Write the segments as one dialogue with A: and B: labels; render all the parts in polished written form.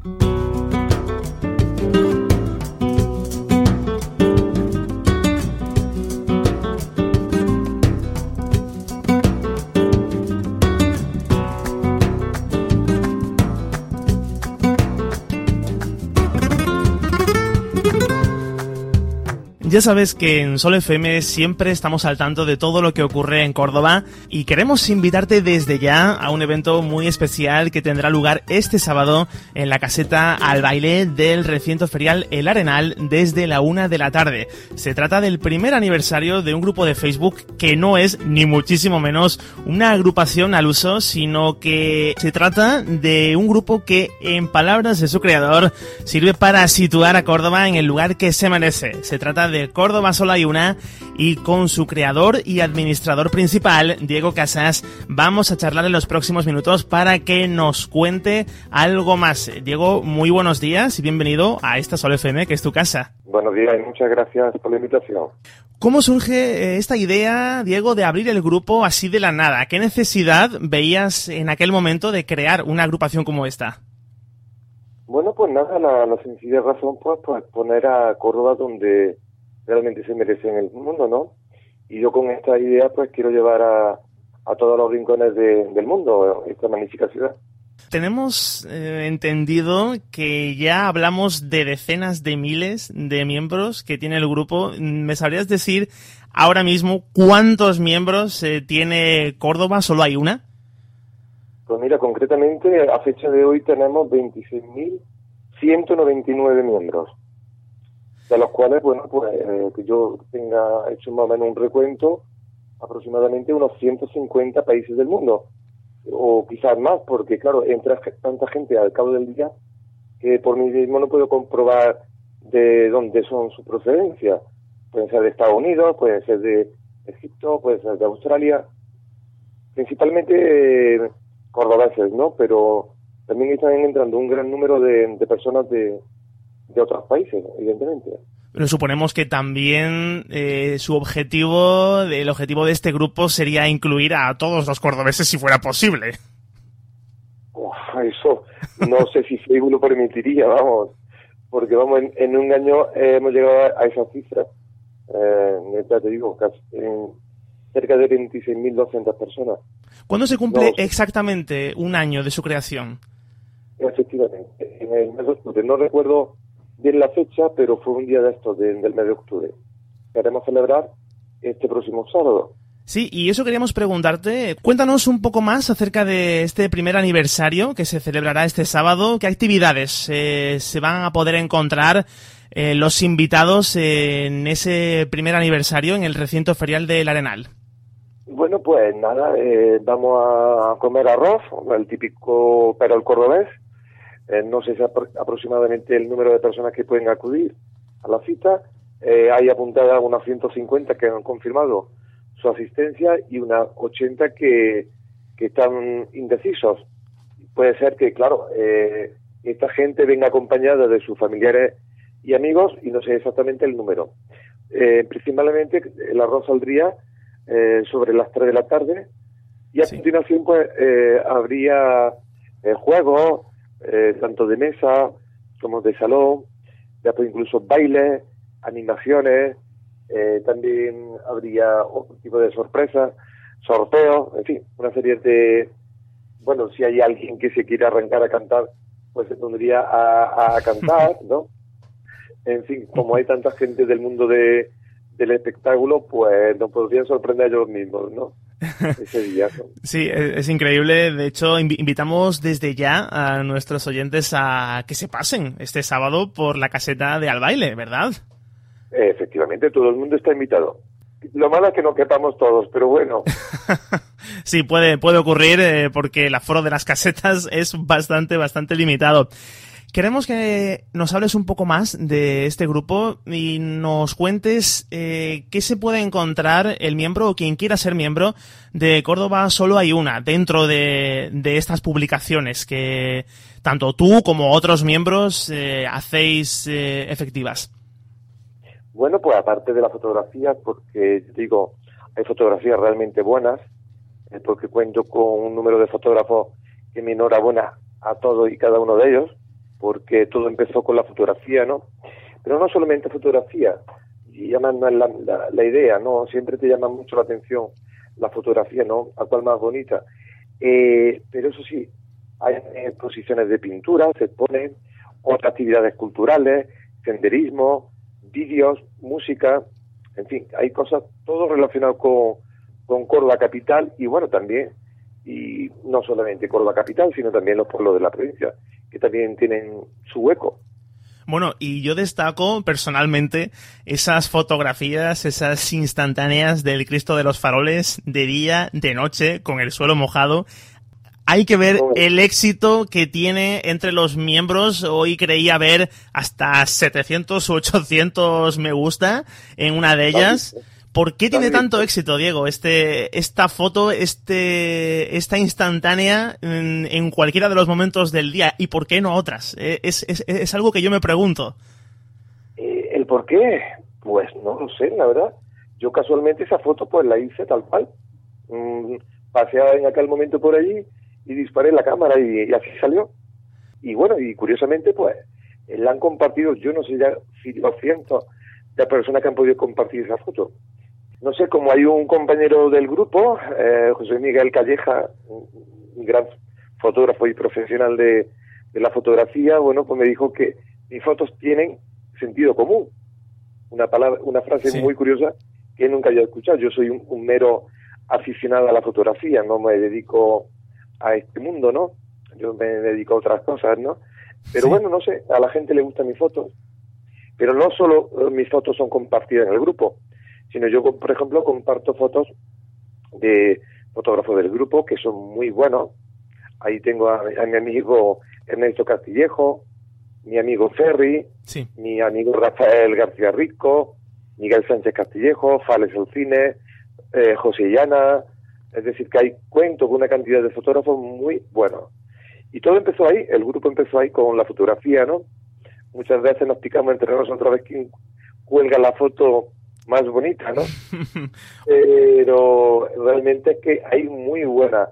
A: Ya sabes que en Sol FM siempre estamos al tanto de todo lo que ocurre en Córdoba y queremos invitarte desde ya a un evento muy especial que tendrá lugar este sábado en la caseta Al Baile del recinto ferial El Arenal desde la 1 de la tarde. Se trata del primer aniversario de un grupo de Facebook que no es ni muchísimo menos una agrupación al uso, sino que se trata de un grupo que, en palabras de su creador, sirve para situar a Córdoba en el lugar que se merece. Se trata de Córdoba Solo Hay Una y con su creador y administrador principal, Diego Casas, vamos a charlar en los próximos minutos para que nos cuente algo más. Diego, muy buenos días y bienvenido a esta Sol FM, que es tu casa.
B: Buenos días y muchas gracias por la invitación.
A: ¿Cómo surge esta idea, Diego, de abrir el grupo así de la nada? ¿Qué necesidad veías en aquel momento de crear una agrupación como esta?
B: Bueno, pues nada, la sencilla razón pues poner a Córdoba donde realmente se merece en el mundo, ¿no? Y yo con esta idea pues quiero llevar a todos los rincones del mundo esta magnífica ciudad.
A: Tenemos entendido que ya hablamos de decenas de miles de miembros que tiene el grupo. ¿Me sabrías decir ahora mismo cuántos miembros tiene Córdoba? ¿Solo hay una?
B: Pues mira, concretamente a fecha de hoy tenemos 26.199 miembros, de los cuales, bueno, pues que yo tenga hecho más o menos un recuento, aproximadamente unos 150 países del mundo, o quizás más, porque claro, entra tanta gente al cabo del día que por mí mismo no puedo comprobar de dónde son su procedencia. Pueden ser de Estados Unidos, pueden ser de Egipto, pueden ser de Australia, principalmente cordobeses, ¿no? Pero también están entrando un gran número de personas de otros países, evidentemente.
A: Pero suponemos que también el objetivo de este grupo sería incluir a todos los cordobeses si fuera posible.
B: Eso no sé si Facebook lo permitiría, vamos, porque vamos, en un año hemos llegado a esa cifra. Ya te digo, casi, cerca de 26.200 personas.
A: ¿Cuándo se cumple exactamente un año de su creación?
B: Efectivamente, en el mes de octubre. No recuerdo bien la fecha, pero fue un día de estos, del mes de octubre. Queremos celebrar este próximo sábado.
A: Sí, y eso queríamos preguntarte. Cuéntanos un poco más acerca de este primer aniversario que se celebrará este sábado. ¿Qué actividades se van a poder encontrar los invitados en ese primer aniversario en el recinto ferial del Arenal?
B: Bueno, pues nada, vamos a comer arroz, el típico perol cordobés. No sé si aproximadamente el número de personas que pueden acudir a la cita. Hay apuntadas unas 150 que han confirmado su asistencia y unas 80 que están indecisos. Puede ser que, claro, esta gente venga acompañada de sus familiares y amigos y no sé exactamente el número. Principalmente el arroz saldría sobre las 3 de la tarde y a continuación pues habría juegos tanto de mesa como de salón, después incluso bailes, animaciones, también habría otro tipo de sorpresas, sorteos, en fin, una serie de, bueno, si hay alguien que se quiere arrancar a cantar, pues se pondría a cantar, ¿no? En fin, como hay tanta gente del mundo del espectáculo, pues nos podrían sorprender ellos mismos, ¿no? Ese día, ¿no?
A: Sí, es increíble. De hecho, invitamos desde ya a nuestros oyentes a que se pasen este sábado por la caseta de Al Baile, ¿verdad?
B: Efectivamente, todo el mundo está invitado. Lo malo es que no quepamos todos, pero bueno.
A: Sí, puede ocurrir porque el aforo de las casetas es bastante limitado. Queremos que nos hables un poco más de este grupo y nos cuentes qué se puede encontrar el miembro o quien quiera ser miembro de Córdoba Solo Hay Una dentro de estas publicaciones que tanto tú como otros miembros hacéis efectivas.
B: Bueno, pues aparte de las fotografías, porque digo, hay fotografías realmente buenas, porque cuento con un número de fotógrafos que me enhorabuena a todos y cada uno de ellos porque todo empezó con la fotografía, ¿no? Pero no solamente fotografía, y llaman la idea, ¿no? Siempre te llama mucho la atención la fotografía, ¿no? A cual más bonita. Pero eso sí, hay exposiciones de pintura, se exponen otras actividades culturales, senderismo, vídeos, música, en fin, hay cosas, todo relacionado con Córdoba capital y bueno, también, y no solamente Córdoba capital, sino también los pueblos de la provincia, que también tienen su hueco.
A: Bueno, y yo destaco personalmente esas fotografías, esas instantáneas del Cristo de los Faroles de día, de noche, con el suelo mojado. Hay que ver el éxito que tiene entre los miembros. Hoy creía ver hasta 700 u 800 me gusta en una de ellas. ¿Por qué tiene tanto éxito, Diego, esta foto, esta instantánea en cualquiera de los momentos del día? ¿Y por qué no otras? Es algo que yo me pregunto.
B: ¿El por qué? Pues no lo sé, la verdad. Yo casualmente esa foto pues la hice tal cual. Paseaba en aquel momento por allí y disparé la cámara y así salió. Y bueno, y curiosamente pues la han compartido, yo no sé ya si los cientos de personas que han podido compartir esa foto. No sé, como hay un compañero del grupo, José Miguel Calleja, un gran fotógrafo y profesional de la fotografía, bueno, pues me dijo que mis fotos tienen sentido común. Una frase muy curiosa que nunca había escuchado. Yo soy un mero aficionado a la fotografía, no me dedico a este mundo, ¿no? Yo me dedico a otras cosas, ¿no? Pero bueno, no sé, a la gente le gustan mis fotos. Pero no solo mis fotos son compartidas en el grupo, sino yo, por ejemplo, comparto fotos de fotógrafos del grupo que son muy buenos. Ahí tengo a mi amigo Ernesto Castillejo, mi amigo Ferri, mi amigo Rafael García Rico, Miguel Sánchez Castillejo, Fales Alcine, José Llana. Es decir, que cuento con una cantidad de fotógrafos muy buenos. Y todo empezó ahí, el grupo empezó ahí con la fotografía, ¿no? Muchas veces nos picamos entre nosotros a ver quién cuelga la foto más bonita, ¿no? Pero realmente es que hay muy buena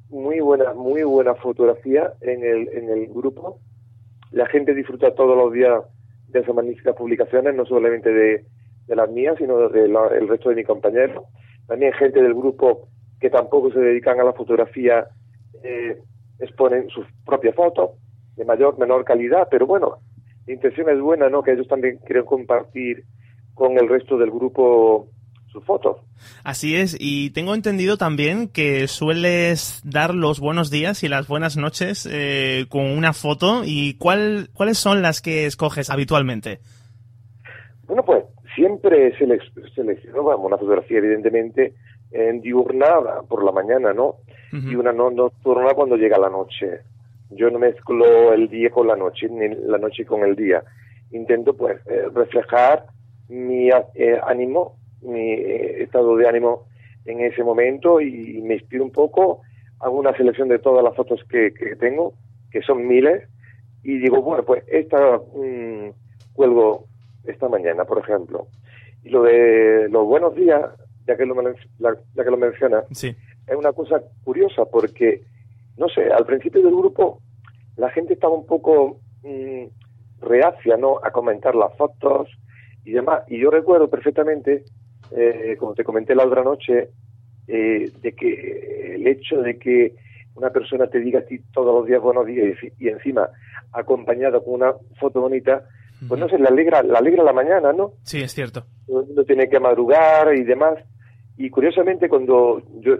B: fotografía en el grupo. La gente disfruta todos los días de esas magníficas publicaciones, no solamente de las mías, sino del resto de mis compañeros. También gente del grupo que tampoco se dedican a la fotografía, exponen sus propias fotos, de mayor, menor calidad, pero bueno, la intención es buena, ¿no? Que ellos también quieren compartir con el resto del grupo sus fotos.
A: Así es, y tengo entendido también que sueles dar los buenos días y las buenas noches con una foto. ¿Y cuáles son las que escoges habitualmente?
B: Bueno, pues siempre selecciono una fotografía, evidentemente, en diurnada por la mañana, ¿no? Y una nocturna cuando llega la noche. Yo no mezclo el día con la noche, ni la noche con el día. Intento, pues, reflejar mi ánimo, mi estado de ánimo en ese momento y me inspiro un poco. Hago una selección de todas las fotos que tengo, que son miles, y digo, bueno, pues esta cuelgo esta mañana, por ejemplo. Y lo de los buenos días, ya que lo menciona, es una cosa curiosa porque, no sé, al principio del grupo la gente estaba un poco reacia, ¿no?, a comentar las fotos y demás. Y yo recuerdo perfectamente, como te comenté la otra noche, de que el hecho de que una persona te diga a ti todos los días buenos días y encima acompañada con una foto bonita, pues no sé, le alegra la mañana, ¿no?
A: Sí, es cierto.
B: Uno tiene que madrugar y demás. Y curiosamente, cuando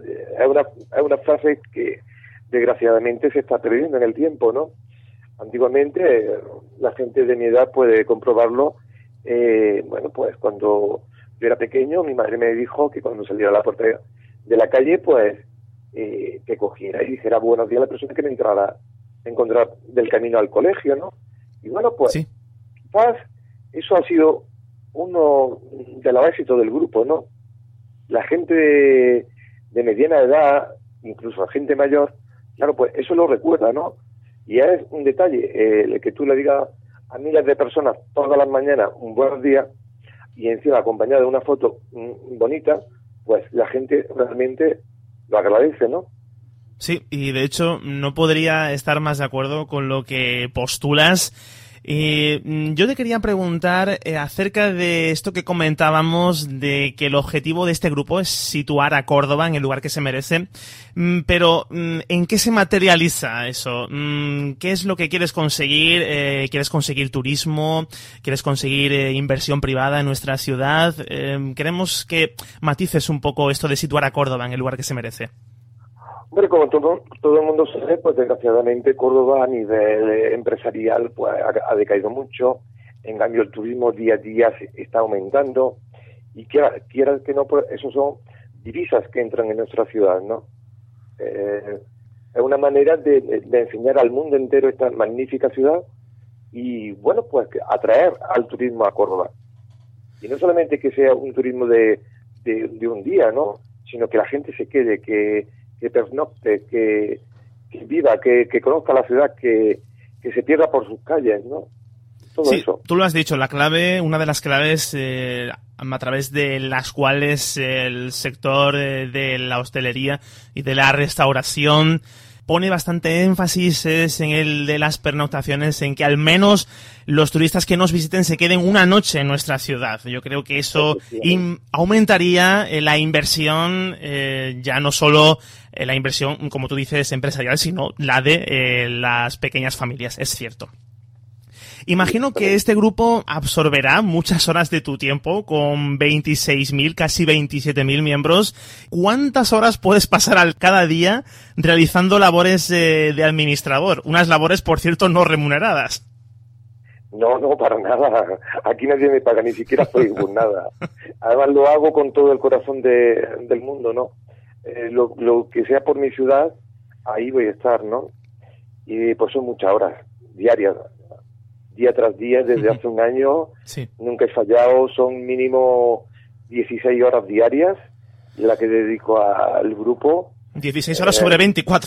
B: es una frase que desgraciadamente se está perdiendo en el tiempo, ¿no? Antiguamente, la gente de mi edad puede comprobarlo. Bueno, pues cuando yo era pequeño, mi madre me dijo que cuando saliera a la puerta de la calle, pues que cogiera y dijera buenos días a la persona que me encontrar del camino al colegio, ¿no? Y bueno, pues quizás eso ha sido uno de los éxitos del grupo, ¿no? La gente de mediana edad, incluso la gente mayor, claro, pues eso lo recuerda, ¿no? Y es un detalle, el que tú le digas a miles de personas todas las mañanas un buenos días y encima acompañada de una foto bonita, pues la gente realmente lo agradece, ¿no?
A: Sí, y de hecho no podría estar más de acuerdo con lo que postulas. Yo te quería preguntar acerca de esto que comentábamos, de que el objetivo de este grupo es situar a Córdoba en el lugar que se merece, pero ¿en qué se materializa eso? ¿Qué es lo que quieres conseguir? ¿Quieres conseguir turismo? ¿Quieres conseguir inversión privada en nuestra ciudad? Queremos que matices un poco esto de situar a Córdoba en el lugar que se merece.
B: Hombre, como todo el mundo sabe, pues desgraciadamente Córdoba a nivel empresarial pues ha decaído mucho. En cambio, el turismo día a día está aumentando y quiera que no, pues esos son divisas que entran en nuestra ciudad, ¿no? Es una manera de enseñar al mundo entero esta magnífica ciudad y, bueno, pues atraer al turismo a Córdoba. Y no solamente que sea un turismo de un día, ¿no? Sino que la gente se quede, que pernocte, que viva, que conozca la ciudad, que se pierda por sus calles, ¿no? Todo
A: sí,
B: eso.
A: Tú lo has dicho, la clave, una de las claves a través de las cuales el sector de la hostelería y de la restauración pone bastante énfasis es en el de las pernoctaciones, en que al menos los turistas que nos visiten se queden una noche en nuestra ciudad. Yo creo que eso aumentaría la inversión, ya no solo la inversión, como tú dices, empresarial, sino la de las pequeñas familias, es cierto. Imagino que este grupo absorberá muchas horas de tu tiempo con 26.000, casi 27.000 miembros. ¿Cuántas horas puedes pasar cada día realizando labores de administrador? Unas labores, por cierto, no remuneradas.
B: No, para nada. Aquí nadie me paga, ni siquiera Facebook, nada. Además lo hago con todo el corazón del mundo, ¿no? Lo que sea por mi ciudad, ahí voy a estar, ¿no? Y pues son muchas horas diarias. Día tras día, desde hace un año, sí. Nunca he fallado, son mínimo 16 horas diarias la que dedico al grupo.
A: 16 horas sobre 24.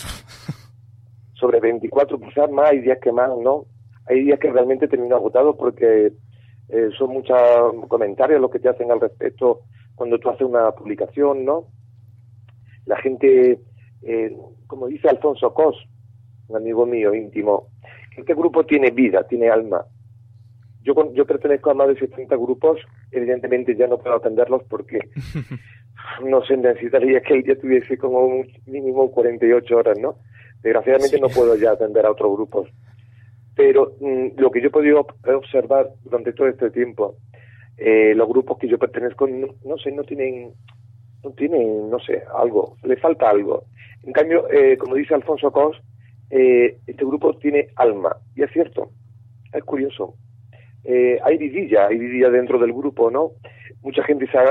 B: Sobre 24, quizás más, hay días que más, ¿no? Hay días que realmente termino agotado porque son muchos comentarios los que te hacen al respecto cuando tú haces una publicación, ¿no? La gente, como dice Alfonso Cos, un amigo mío íntimo, este grupo tiene vida, tiene alma. Yo pertenezco a más de 70 grupos, evidentemente ya no puedo atenderlos porque, no sé, necesitaría que el día tuviese como un mínimo 48 horas, ¿no? Desgraciadamente sí. No puedo ya atender a otros grupos. Pero lo que yo he podido observar durante todo este tiempo, los grupos que yo pertenezco, no tienen, no sé, algo, le falta algo. En cambio, como dice Alfonso Cos, este grupo tiene alma, y es cierto, es curioso. Hay vidilla dentro del grupo, ¿no? Mucha gente se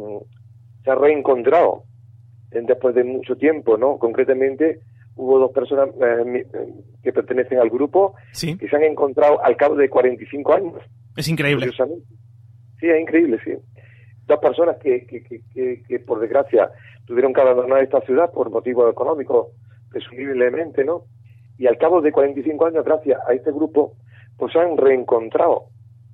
B: ha reencontrado después de mucho tiempo, ¿no? Concretamente, hubo dos personas que pertenecen al grupo ¿sí? Que se han encontrado al cabo de 45 años.
A: Es increíble.
B: Sí, es increíble, sí. Dos personas que por desgracia tuvieron que abandonar esta ciudad por motivos económicos, presumiblemente, ¿no? Y al cabo de 45 años, gracias a este grupo, pues se han reencontrado.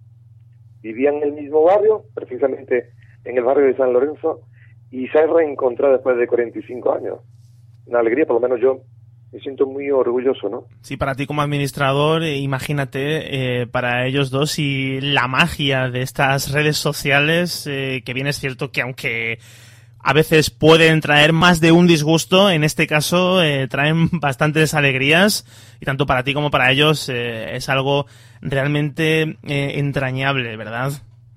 B: Vivían en el mismo barrio, precisamente en el barrio de San Lorenzo, y se han reencontrado después de 45 años. Una alegría, por lo menos yo me siento muy orgulloso, ¿no?
A: Sí, para ti como administrador, imagínate, para ellos dos y la magia de estas redes sociales, que bien es cierto que aunque a veces pueden traer más de un disgusto, en este caso traen bastantes alegrías y tanto para ti como para ellos es algo realmente entrañable, ¿verdad?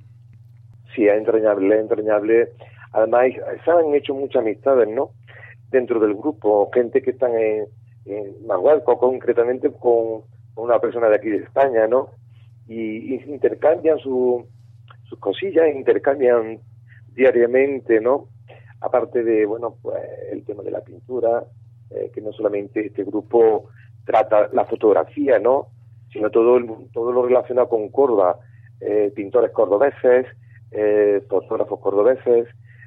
B: Sí, es entrañable. Además, se han hecho muchas amistades, ¿no? Dentro del grupo, gente que están en Marruecos, concretamente con una persona de aquí de España, ¿no? Y intercambian sus cosillas, intercambian diariamente, ¿no? Aparte de, bueno, pues el tema de la pintura, que no solamente este grupo trata la fotografía, ¿no? Sino todo lo relacionado con Córdoba, pintores cordobeses, fotógrafos cordobeses,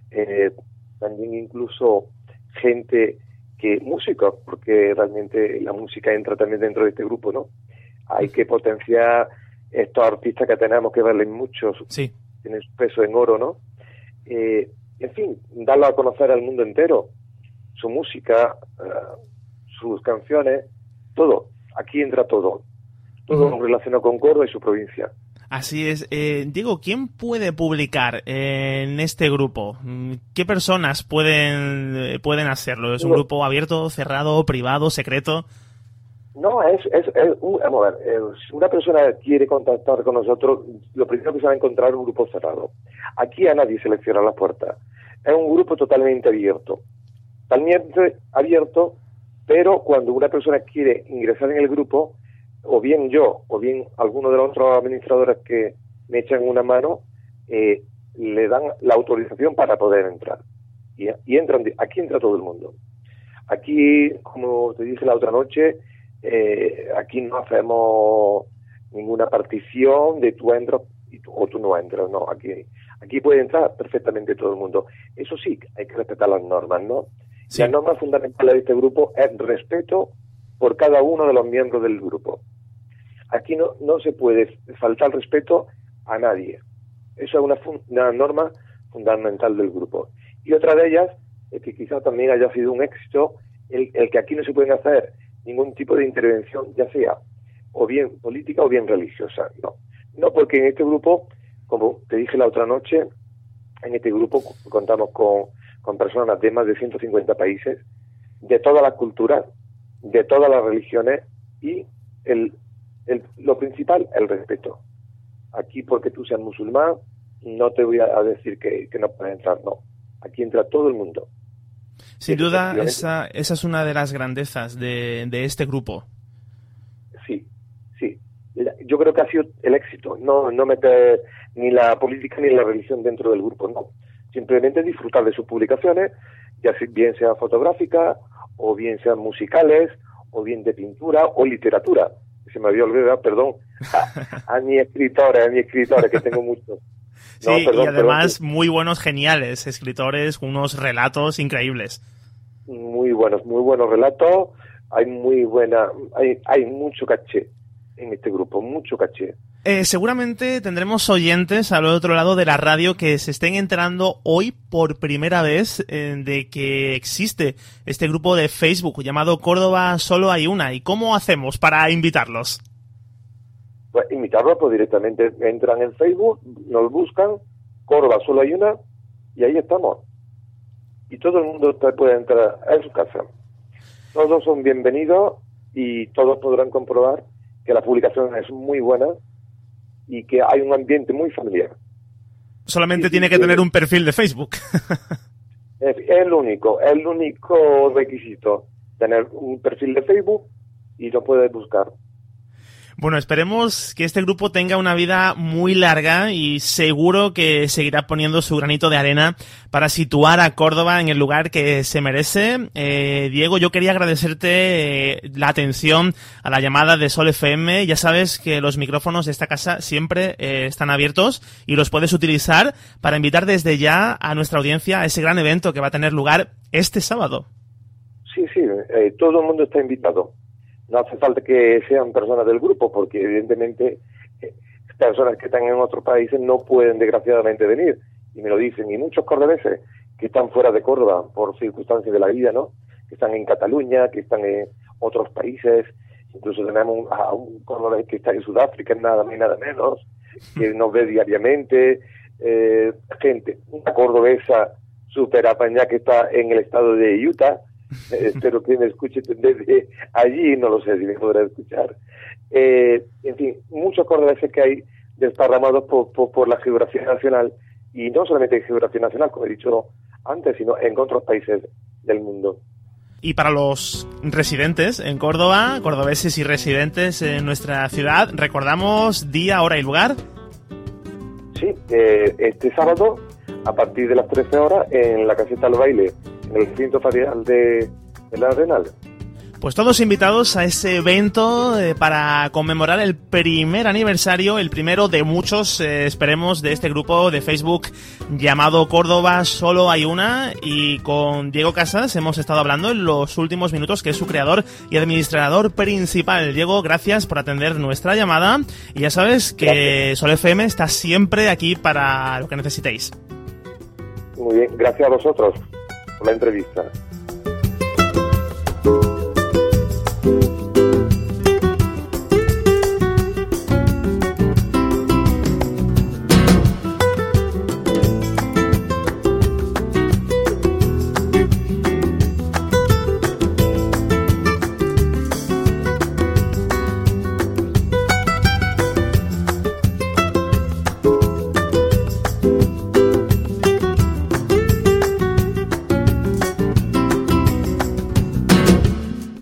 B: también incluso gente músicos, porque realmente la música entra también dentro de este grupo, ¿no? Hay que potenciar estos artistas que tenemos, que valen mucho,
A: sí.
B: Tienen su peso en oro, ¿no? En fin, darlo a conocer al mundo entero, su música, sus canciones, todo. Aquí entra todo. Todo relacionado con Córdoba y su provincia.
A: Así es. Diego, ¿quién puede publicar en este grupo? ¿Qué personas pueden hacerlo? ¿Es un grupo abierto, cerrado, privado, secreto?
B: No, vamos a ver, si una persona quiere contactar con nosotros, lo primero que se va a encontrar es un grupo cerrado. Aquí a nadie se le cierra las puertas. Es un grupo totalmente abierto. Totalmente abierto, pero cuando una persona quiere ingresar en el grupo, o bien yo, o bien alguno de los otros administradores que me echan una mano, le dan la autorización para poder entrar. Y aquí entra todo el mundo. Aquí, como te dije la otra noche, aquí no hacemos ninguna partición de tú entras o tú no entras, no. Aquí puede entrar perfectamente todo el mundo. Eso sí, hay que respetar las normas, ¿no? Sí. La norma fundamental de este grupo es respeto por cada uno de los miembros del grupo. Aquí no se puede faltar respeto a nadie. Eso es una norma fundamental del grupo. Y otra de ellas, que quizá también haya sido un éxito, el que aquí no se pueden hacer ningún tipo de intervención, ya sea o bien política o bien religiosa. No, porque en este grupo, como te dije la otra noche, en este grupo contamos con personas de más de 150 países, de todas las culturas, de todas las religiones, y lo principal, el respeto. Aquí, porque tú seas musulmán, no te voy a decir que no puedes entrar, no. Aquí entra todo el mundo.
A: Sin duda, esa es una de las grandezas de este grupo.
B: Sí. Yo creo que ha sido el éxito, no meter ni la política ni la religión dentro del grupo, no. Simplemente disfrutar de sus publicaciones, ya bien sea fotográfica, o bien sean musicales, o bien de pintura, o literatura. Se me había olvidado, perdón, a mis escritores, que tengo muchos.
A: Sí, y además muy buenos, geniales escritores, unos relatos increíbles.
B: Muy buenos relatos. Hay mucho caché en este grupo, mucho caché.
A: Seguramente tendremos oyentes al otro lado de la radio que se estén enterando hoy por primera vez de que existe este grupo de Facebook llamado Córdoba Solo Hay Una. ¿Y cómo hacemos para invitarlos?
B: Pues invitarlos, pues directamente entran en Facebook, nos buscan, Córdoba Solo Hay Una, y ahí estamos. Y todo el mundo puede entrar a su casa. Todos son bienvenidos y todos podrán comprobar que la publicación es muy buena y que hay un ambiente muy familiar.
A: Solamente tiene que tener un perfil de Facebook.
B: Es el único requisito, tener un perfil de Facebook y lo puedes buscar.
A: Bueno, esperemos que este grupo tenga una vida muy larga y seguro que seguirá poniendo su granito de arena para situar a Córdoba en el lugar que se merece. Diego, yo quería agradecerte la atención a la llamada de Sol FM. Ya sabes que los micrófonos de esta casa siempre están abiertos y los puedes utilizar para invitar desde ya a nuestra audiencia a ese gran evento que va a tener lugar este sábado.
B: Sí, todo el mundo está invitado. No hace falta que sean personas del grupo, porque evidentemente personas que están en otros países no pueden desgraciadamente venir, y me lo dicen, y muchos cordobeses que están fuera de Córdoba por circunstancias de la vida, ¿no? Que están en Cataluña, que están en otros países, incluso tenemos a un cordobés que está en Sudáfrica, nada más y nada menos, que nos ve diariamente, gente, una cordobesa súper apañada que está en el estado de Utah. Espero que me escuche desde allí, no lo sé si me podrá escuchar. En fin, muchos cordobeses que hay desparramados por la geografía nacional, y no solamente en geografía nacional, como he dicho antes, sino en otros países del mundo.
A: Y para los residentes en Córdoba, cordobeses y residentes en nuestra ciudad, recordamos día, hora y lugar.
B: Sí, este sábado, a partir de las 13 horas, en la Caseta del Baile, en el recinto ferial de la Arenal.
A: Pues todos invitados a ese evento para conmemorar el primer aniversario, el primero de muchos, esperemos, de este grupo de Facebook llamado Córdoba Solo Hay Una, y con Diego Casas hemos estado hablando en los últimos minutos, que es su creador y administrador principal. Diego, gracias por atender nuestra llamada, y ya sabes que Sol FM está siempre aquí para lo que necesitéis.
B: Muy bien, gracias a vosotros por la entrevista.